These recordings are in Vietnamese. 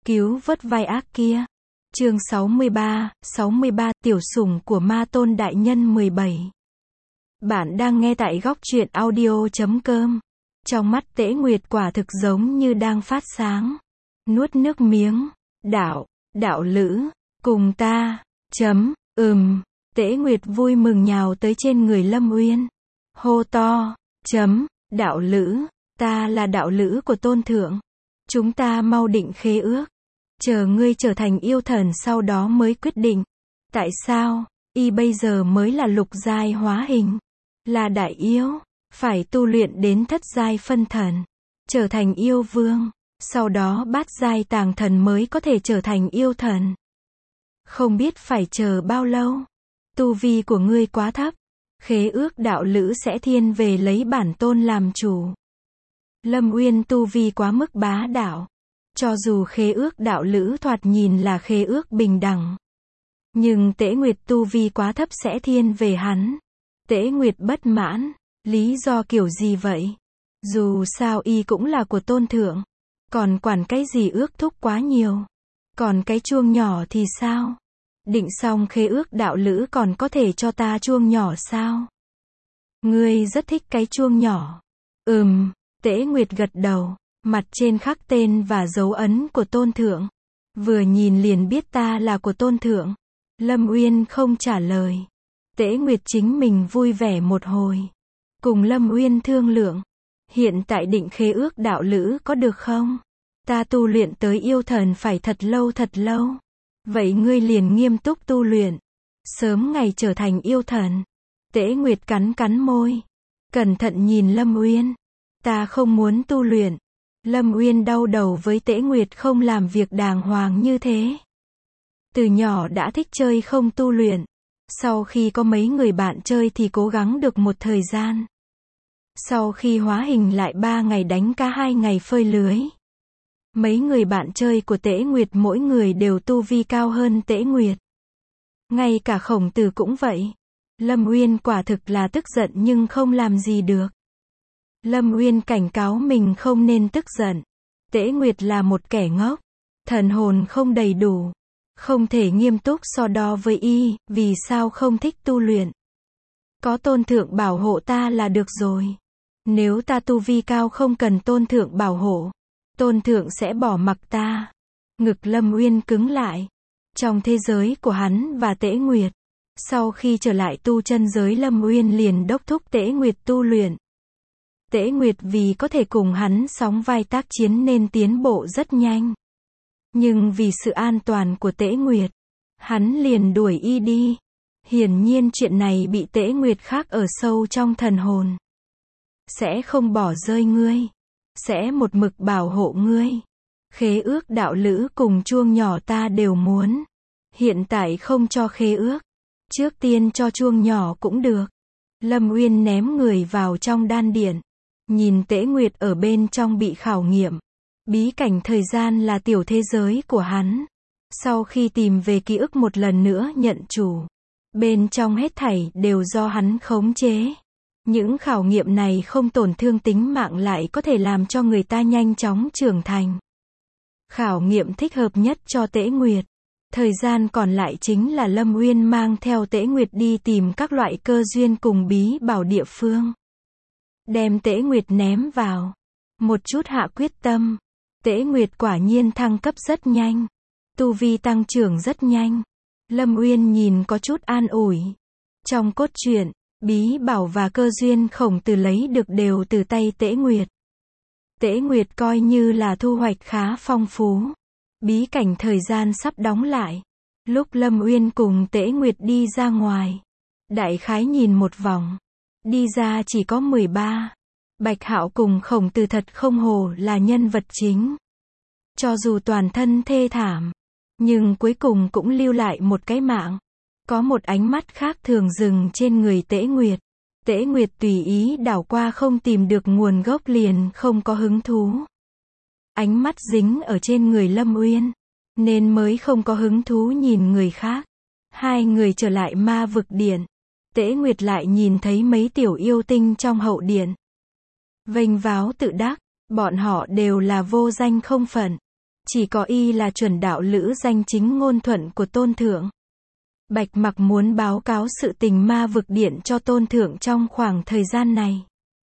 Cứu vớt vai ác kia. Chương 63, tiểu sủng của ma tôn đại nhân 17. Bạn đang nghe tại góc truyện audio.com. Trong mắt Tễ Nguyệt quả thực giống như đang phát sáng. Nuốt nước miếng. Đạo lữ, cùng ta. Tễ Nguyệt vui mừng nhào tới trên người Lâm Uyên. Hô to. Đạo lữ, ta là đạo lữ của tôn thượng. Chúng ta mau định khế ước. Chờ ngươi trở thành yêu thần sau đó mới quyết định. Tại sao, y bây giờ mới là lục giai hóa hình. Là đại yêu, phải tu luyện đến thất giai phân thần. Trở thành yêu vương. Sau đó bát giai tàng thần mới có thể trở thành yêu thần. Không biết phải chờ bao lâu. Tu vi của ngươi quá thấp. Khế ước đạo lữ sẽ thiên về lấy bản tôn làm chủ. Lâm Uyên tu vi quá mức bá đạo. Cho dù khế ước đạo lữ thoạt nhìn là khế ước bình đẳng. Nhưng Tễ Nguyệt tu vi quá thấp sẽ thiên về hắn. Tễ Nguyệt bất mãn. Lý do kiểu gì vậy? Dù sao y cũng là của tôn thượng. Còn quản cái gì ước thúc quá nhiều. Còn cái chuông nhỏ thì sao? Định xong khế ước đạo lữ còn có thể cho ta chuông nhỏ sao? Ngươi rất thích cái chuông nhỏ. Tễ Nguyệt gật đầu. Mặt trên khắc tên và dấu ấn của tôn thượng. Vừa nhìn liền biết ta là của tôn thượng. Lâm Uyên không trả lời. Tễ Nguyệt chính mình vui vẻ một hồi. Cùng Lâm Uyên thương lượng. Hiện tại định khế ước đạo lữ có được không? Ta tu luyện tới yêu thần phải thật lâu. Vậy ngươi liền nghiêm túc tu luyện. Sớm ngày trở thành yêu thần. Tễ Nguyệt cắn môi. Cẩn thận nhìn Lâm Uyên. Ta không muốn tu luyện. Lâm Uyên đau đầu với Tễ Nguyệt không làm việc đàng hoàng như thế. Từ nhỏ đã thích chơi không tu luyện. Sau khi có mấy người bạn chơi thì cố gắng được một thời gian. Sau khi hóa hình lại 3 ngày đánh cá 2 ngày phơi lưới. Mấy người bạn chơi của Tễ Nguyệt mỗi người đều tu vi cao hơn Tễ Nguyệt. Ngay cả Khổng Tử cũng vậy. Lâm Uyên quả thực là tức giận nhưng không làm gì được. Lâm Uyên cảnh cáo mình không nên tức giận. Tễ Nguyệt là một kẻ ngốc. Thần hồn không đầy đủ. Không thể nghiêm túc so đo với y, vì sao không thích tu luyện. Có tôn thượng bảo hộ ta là được rồi. Nếu ta tu vi cao không cần tôn thượng bảo hộ. Tôn thượng sẽ bỏ mặc ta. Ngực Lâm Uyên cứng lại. Trong thế giới của hắn và Tễ Nguyệt. Sau khi trở lại tu chân giới Lâm Uyên liền đốc thúc Tễ Nguyệt tu luyện. Tễ Nguyệt vì có thể cùng hắn sóng vai tác chiến nên tiến bộ rất nhanh. Nhưng vì sự an toàn của Tễ Nguyệt, hắn liền đuổi y đi. Hiển nhiên chuyện này bị Tễ Nguyệt khắc ở sâu trong thần hồn. Sẽ không bỏ rơi ngươi. Sẽ một mực bảo hộ ngươi. Khế ước đạo lữ cùng chuông nhỏ ta đều muốn. Hiện tại không cho khế ước. Trước tiên cho chuông nhỏ cũng được. Lâm Uyên ném người vào trong đan điện. Nhìn Tễ Nguyệt ở bên trong bị khảo nghiệm. Bí cảnh thời gian là tiểu thế giới của hắn. Sau khi tìm về ký ức một lần nữa nhận chủ. Bên trong hết thảy đều do hắn khống chế. Những khảo nghiệm này không tổn thương tính mạng lại có thể làm cho người ta nhanh chóng trưởng thành. Khảo nghiệm thích hợp nhất cho Tễ Nguyệt. Thời gian còn lại chính là Lâm Uyên mang theo Tễ Nguyệt đi tìm các loại cơ duyên cùng bí bảo địa phương. Đem Tễ Nguyệt ném vào. Một chút hạ quyết tâm. Tễ Nguyệt quả nhiên thăng cấp rất nhanh. Tu vi tăng trưởng rất nhanh. Lâm Uyên nhìn có chút an ủi. Trong cốt truyện, bí bảo và cơ duyên Khổng Tử lấy được đều từ tay Tễ Nguyệt. Tễ Nguyệt coi như là thu hoạch khá phong phú. Bí cảnh thời gian sắp đóng lại. Lúc Lâm Uyên cùng Tễ Nguyệt đi ra ngoài. Đại khái nhìn một vòng. Đi ra chỉ có 13. Bạch Hạo cùng Khổng Tử thật không hổ là nhân vật chính. Cho dù toàn thân thê thảm. Nhưng cuối cùng cũng lưu lại một cái mạng. Có một ánh mắt khác thường dừng trên người Tễ Nguyệt. Tễ Nguyệt tùy ý đảo qua không tìm được nguồn gốc liền không có hứng thú. Ánh mắt dính ở trên người Lâm Uyên. Nên mới không có hứng thú nhìn người khác. Hai người trở lại ma vực điện. Tễ Nguyệt lại nhìn thấy mấy tiểu yêu tinh trong hậu điện. Vênh váo tự đắc. Bọn họ đều là vô danh không phận. Chỉ có y là chuẩn đạo lữ danh chính ngôn thuận của Tôn Thượng. Bạch Mặc muốn báo cáo sự tình ma vực điện cho Tôn Thượng trong khoảng thời gian này.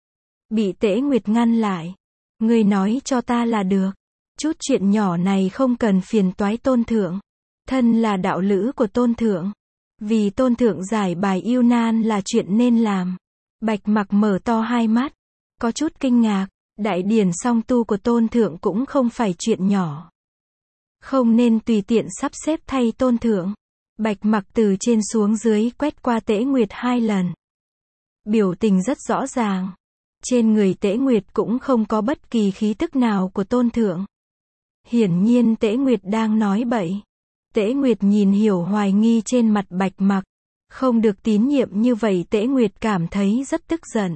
Bị Tễ Nguyệt ngăn lại. Ngươi nói cho ta là được. Chút chuyện nhỏ này không cần phiền toái Tôn Thượng. Thân là đạo lữ của Tôn Thượng. Vì Tôn Thượng giải bài yêu nan là chuyện nên làm. Bạch Mặc mở to hai mắt. Có chút kinh ngạc. Đại điển song tu của Tôn Thượng cũng không phải chuyện nhỏ. Không nên tùy tiện sắp xếp thay Tôn Thượng. Bạch Mặc từ trên xuống dưới quét qua Tễ Nguyệt 2 lần. Biểu tình rất rõ ràng. Trên người Tễ Nguyệt cũng không có bất kỳ khí tức nào của Tôn Thượng. Hiển nhiên Tễ Nguyệt đang nói bậy. Tễ Nguyệt nhìn hiểu hoài nghi trên mặt Bạch Mặc. Không được tín nhiệm như vậy Tễ Nguyệt cảm thấy rất tức giận.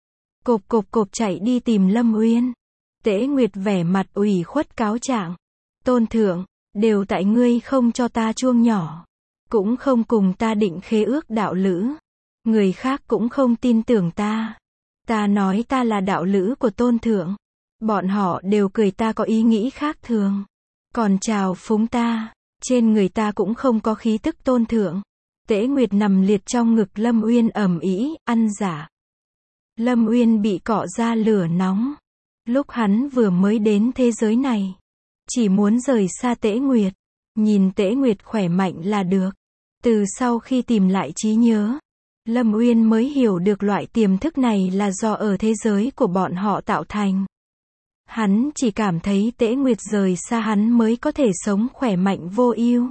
Cộp chạy đi tìm Lâm Uyên. Tễ Nguyệt vẻ mặt ủy khuất cáo trạng. Tôn Thượng, đều tại ngươi không cho ta chuông nhỏ. Cũng không cùng ta định khế ước đạo lữ. Người khác cũng không tin tưởng ta. Ta nói ta là đạo lữ của Tôn Thượng. Bọn họ đều cười ta có ý nghĩ khác thường. Còn chào phúng ta. Trên người ta cũng không có khí tức Tôn Thượng. Tễ Nguyệt nằm liệt trong ngực Lâm Uyên ầm ĩ, ăn giả. Lâm Uyên bị cọ ra lửa nóng. Lúc hắn vừa mới đến thế giới này. Chỉ muốn rời xa Tễ Nguyệt. Nhìn Tễ Nguyệt khỏe mạnh là được. Từ sau khi tìm lại trí nhớ. Lâm Uyên mới hiểu được loại tiềm thức này là do ở thế giới của bọn họ tạo thành. Hắn chỉ cảm thấy Tễ Nguyệt rời xa hắn mới có thể sống khỏe mạnh vô ưu.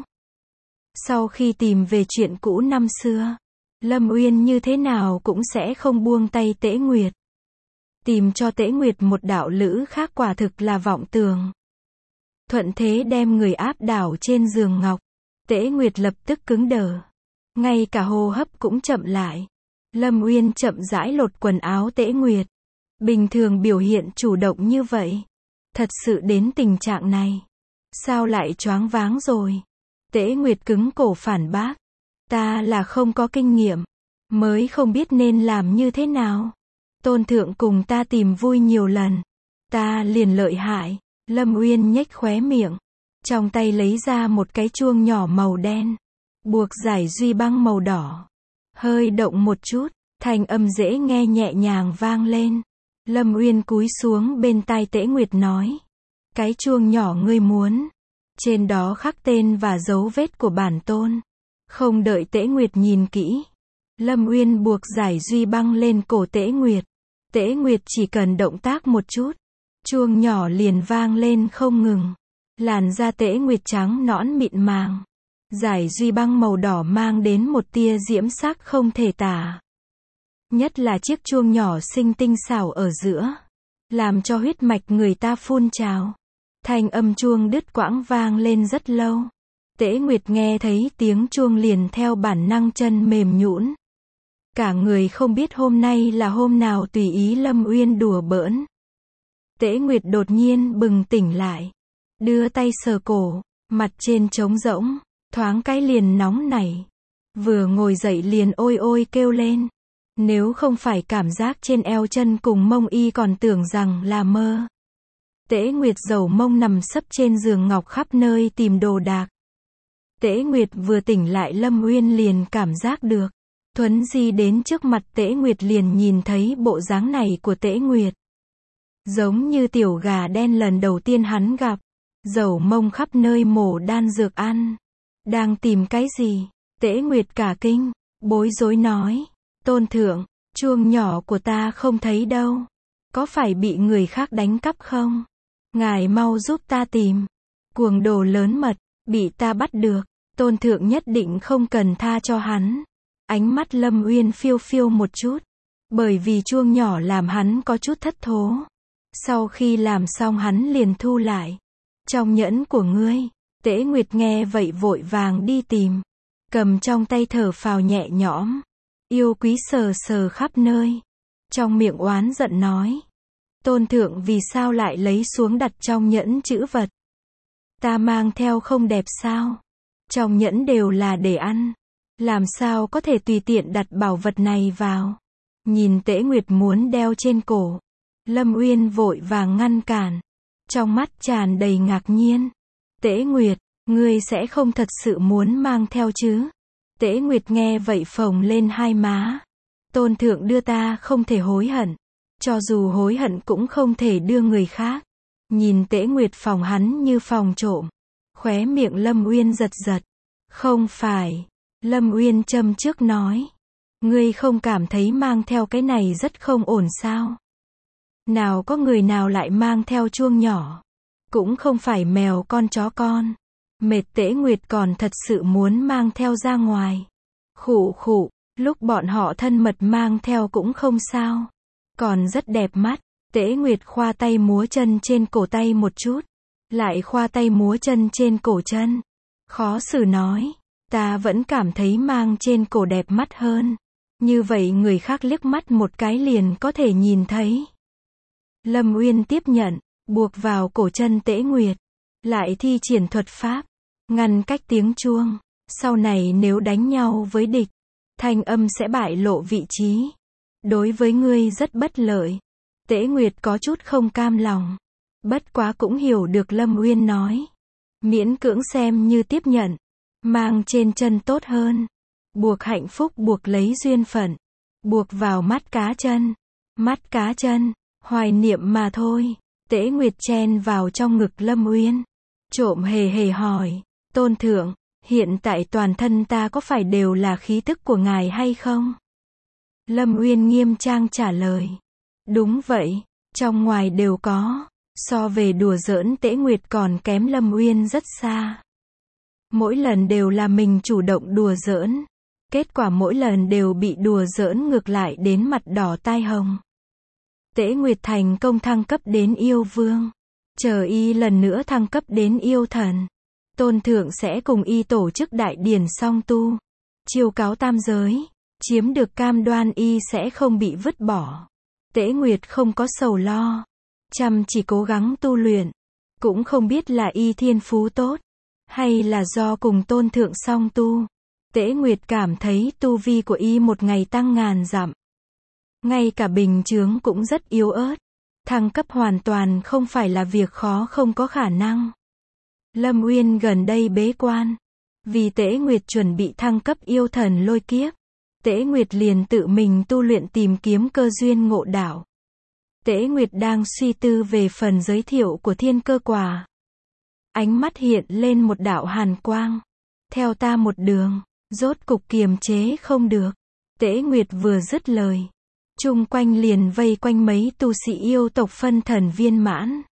Sau khi tìm về chuyện cũ năm xưa. Lâm Uyên như thế nào cũng sẽ không buông tay Tễ Nguyệt. Tìm cho Tễ Nguyệt một đạo lữ khác quả thực là vọng tưởng. Thuận thế đem người áp đảo trên giường ngọc. Tễ Nguyệt lập tức cứng đờ. Ngay cả hô hấp cũng chậm lại. Lâm Uyên chậm rãi lột quần áo Tễ Nguyệt. Bình thường biểu hiện chủ động như vậy. Thật sự đến tình trạng này. Sao lại choáng váng rồi? Tễ Nguyệt cứng cổ phản bác. Ta là không có kinh nghiệm. Mới không biết nên làm như thế nào. Tôn Thượng cùng ta tìm vui nhiều lần. Ta liền lợi hại. Lâm Uyên nhếch khóe miệng. Trong tay lấy ra một cái chuông nhỏ màu đen. Buộc giải duy băng màu đỏ. Hơi động một chút. Thanh âm dễ nghe nhẹ nhàng vang lên. Lâm Uyên cúi xuống bên tai Tễ Nguyệt nói. Cái chuông nhỏ ngươi muốn. Trên đó khắc tên và dấu vết của bản tôn. Không đợi Tễ Nguyệt nhìn kỹ. Lâm Uyên buộc giải duy băng lên cổ Tễ Nguyệt. Tễ Nguyệt chỉ cần động tác một chút. Chuông nhỏ liền vang lên không ngừng. Làn da Tễ Nguyệt trắng nõn mịn màng. Giải duy băng màu đỏ mang đến một tia diễm sắc không thể tả. Nhất là chiếc chuông nhỏ xinh tinh xảo ở giữa. Làm cho huyết mạch người ta phun trào. Thanh âm chuông đứt quãng vang lên rất lâu. Tễ Nguyệt nghe thấy tiếng chuông liền theo bản năng chân mềm nhũn. Cả người không biết hôm nay là hôm nào tùy ý Lâm Uyên đùa bỡn. Tễ Nguyệt đột nhiên bừng tỉnh lại. Đưa tay sờ cổ. Mặt trên trống rỗng. Thoáng cái liền nóng nảy. Vừa ngồi dậy liền ôi ôi kêu lên. Nếu không phải cảm giác trên eo chân cùng mông y còn tưởng rằng là mơ. Tễ Nguyệt dầu mông nằm sấp trên giường ngọc khắp nơi tìm đồ đạc. Tễ Nguyệt vừa tỉnh lại Lâm Uyên liền cảm giác được. Thuấn di đến trước mặt Tễ Nguyệt liền nhìn thấy bộ dáng này của Tễ Nguyệt. Giống như tiểu gà đen lần đầu tiên hắn gặp. Dầu mông khắp nơi mổ đan dược ăn. Đang tìm cái gì? Tễ Nguyệt cả kinh. Bối rối nói. Tôn Thượng, chuông nhỏ của ta không thấy đâu. Có phải bị người khác đánh cắp không? Ngài mau giúp ta tìm. Cuồng đồ lớn mật, bị ta bắt được. Tôn Thượng nhất định không cần tha cho hắn. Ánh mắt Lâm Uyên phiêu phiêu một chút. Bởi vì chuông nhỏ làm hắn có chút thất thố. Sau khi làm xong hắn liền thu lại. Trong nhẫn của ngươi. Tễ Nguyệt nghe vậy vội vàng đi tìm. Cầm trong tay thở phào nhẹ nhõm. Yêu quý sờ sờ khắp nơi. Trong miệng oán giận nói. Tôn Thượng vì sao lại lấy xuống đặt trong nhẫn chữ vật? Ta mang theo không đẹp sao? Trong nhẫn đều là để ăn. Làm sao có thể tùy tiện đặt bảo vật này vào? Nhìn Tễ Nguyệt muốn đeo trên cổ. Lâm Uyên vội vàng ngăn cản. Trong mắt tràn đầy ngạc nhiên. Tế Nguyệt, ngươi sẽ không thật sự muốn mang theo chứ? Tế Nguyệt nghe vậy phồng lên hai má. Tôn thượng đưa ta không thể hối hận. Cho dù hối hận cũng không thể đưa người khác. Nhìn Tế Nguyệt phòng hắn như phòng trộm. Khóe miệng Lâm Uyên giật giật. Không phải. Lâm Uyên châm trước nói. Ngươi không cảm thấy mang theo cái này rất không ổn sao? Nào có người nào lại mang theo chuông nhỏ. Cũng không phải mèo con chó con. Mệt Tế Nguyệt còn thật sự muốn mang theo ra ngoài. Khụ khụ, lúc bọn họ thân mật mang theo cũng không sao. Còn rất đẹp mắt. Tế Nguyệt khoa tay múa chân trên cổ tay một chút. Lại khoa tay múa chân trên cổ chân. Khó xử nói. Ta vẫn cảm thấy mang trên cổ đẹp mắt hơn. Như vậy người khác liếc mắt một cái liền có thể nhìn thấy. Lâm Uyên tiếp nhận, buộc vào cổ chân Tế Nguyệt. Lại thi triển thuật pháp. Ngăn cách tiếng chuông. Sau này nếu đánh nhau với địch, thanh âm sẽ bại lộ vị trí. Đối với ngươi rất bất lợi. Tế Nguyệt có chút không cam lòng. Bất quá cũng hiểu được Lâm Uyên nói. Miễn cưỡng xem như tiếp nhận. Mang trên chân tốt hơn. Buộc hạnh phúc buộc lấy duyên phận. Buộc vào mắt cá chân. Mắt cá chân, hoài niệm mà thôi. Tế Nguyệt chen vào trong ngực Lâm Uyên. Trộm hề hề hỏi. Tôn thượng, hiện tại toàn thân ta có phải đều là khí tức của ngài hay không? Lâm Uyên nghiêm trang trả lời. Đúng vậy, trong ngoài đều có. So về đùa giỡn Tế Nguyệt còn kém Lâm Uyên rất xa. Mỗi lần đều là mình chủ động đùa giỡn. Kết quả mỗi lần đều bị đùa giỡn ngược lại đến mặt đỏ tai hồng. Tế Nguyệt thành công thăng cấp đến yêu vương. Chờ y lần nữa thăng cấp đến yêu thần. Tôn thượng sẽ cùng y tổ chức đại điển song tu. Chiêu cáo tam giới. Chiếm được cam đoan y sẽ không bị vứt bỏ. Tế Nguyệt không có sầu lo. Chăm chỉ cố gắng tu luyện. Cũng không biết là y thiên phú tốt. Hay là do cùng tôn thượng song tu. Tế Nguyệt cảm thấy tu vi của y một ngày tăng ngàn dặm. Ngay cả bình chướng cũng rất yếu ớt. Thăng cấp hoàn toàn không phải là việc khó không có khả năng. Lâm Uyên gần đây bế quan. Vì Tế Nguyệt chuẩn bị thăng cấp yêu thần lôi kiếp. Tế Nguyệt liền tự mình tu luyện tìm kiếm cơ duyên ngộ đạo. Tế Nguyệt đang suy tư về phần giới thiệu của thiên cơ quả. Ánh mắt hiện lên một đạo hàn quang. Theo ta một đường, rốt cục kiềm chế không được. Tế Nguyệt vừa dứt lời. Chung quanh liền vây quanh mấy tu sĩ yêu tộc phân thần viên mãn.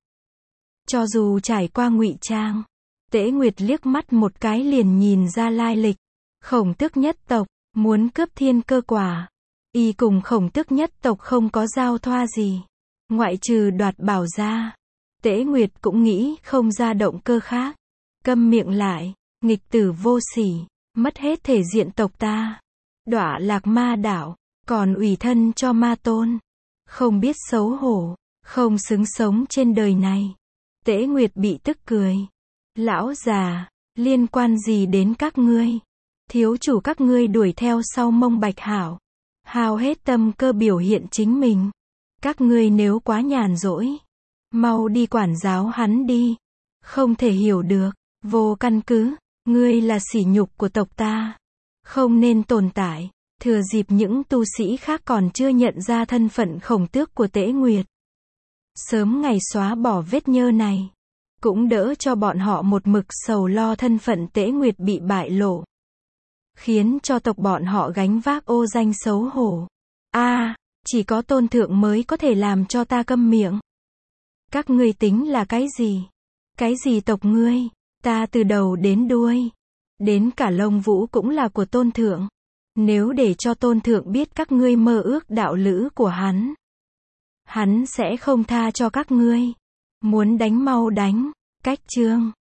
Cho dù trải qua ngụy trang, Tế Nguyệt liếc mắt một cái liền nhìn ra lai lịch. Khổng Tước nhất tộc, muốn cướp thiên cơ quả. Y cùng Khổng Tước nhất tộc không có giao thoa gì. Ngoại trừ đoạt bảo ra. Tế Nguyệt cũng nghĩ không ra động cơ khác. Câm miệng lại, nghịch tử vô sỉ, mất hết thể diện tộc ta. Đọa lạc ma đảo, còn ủy thân cho ma tôn. Không biết xấu hổ, không xứng sống trên đời này. Tế Nguyệt bị tức cười. Lão già, liên quan gì đến các ngươi? Thiếu chủ các ngươi đuổi theo sau Mông Bạch Hảo. Hao hết tâm cơ biểu hiện chính mình. Các ngươi nếu quá nhàn rỗi, mau đi quản giáo hắn đi. Không thể hiểu được, vô căn cứ, ngươi là sỉ nhục của tộc ta. Không nên tồn tại. Thừa dịp những tu sĩ khác còn chưa nhận ra thân phận Khổng Tước của Tế Nguyệt. Sớm ngày xóa bỏ vết nhơ này. Cũng đỡ cho bọn họ một mực sầu lo thân phận Tế Nguyệt bị bại lộ. Khiến cho tộc bọn họ gánh vác ô danh xấu hổ. Chỉ có tôn thượng mới có thể làm cho ta câm miệng. Các ngươi tính là cái gì? Cái gì tộc ngươi? Ta từ đầu đến đuôi. Đến cả lông vũ cũng là của tôn thượng. Nếu để cho tôn thượng biết các ngươi mơ ước đạo lữ của hắn sẽ không tha cho các ngươi. Muốn đánh mau đánh. Cách chương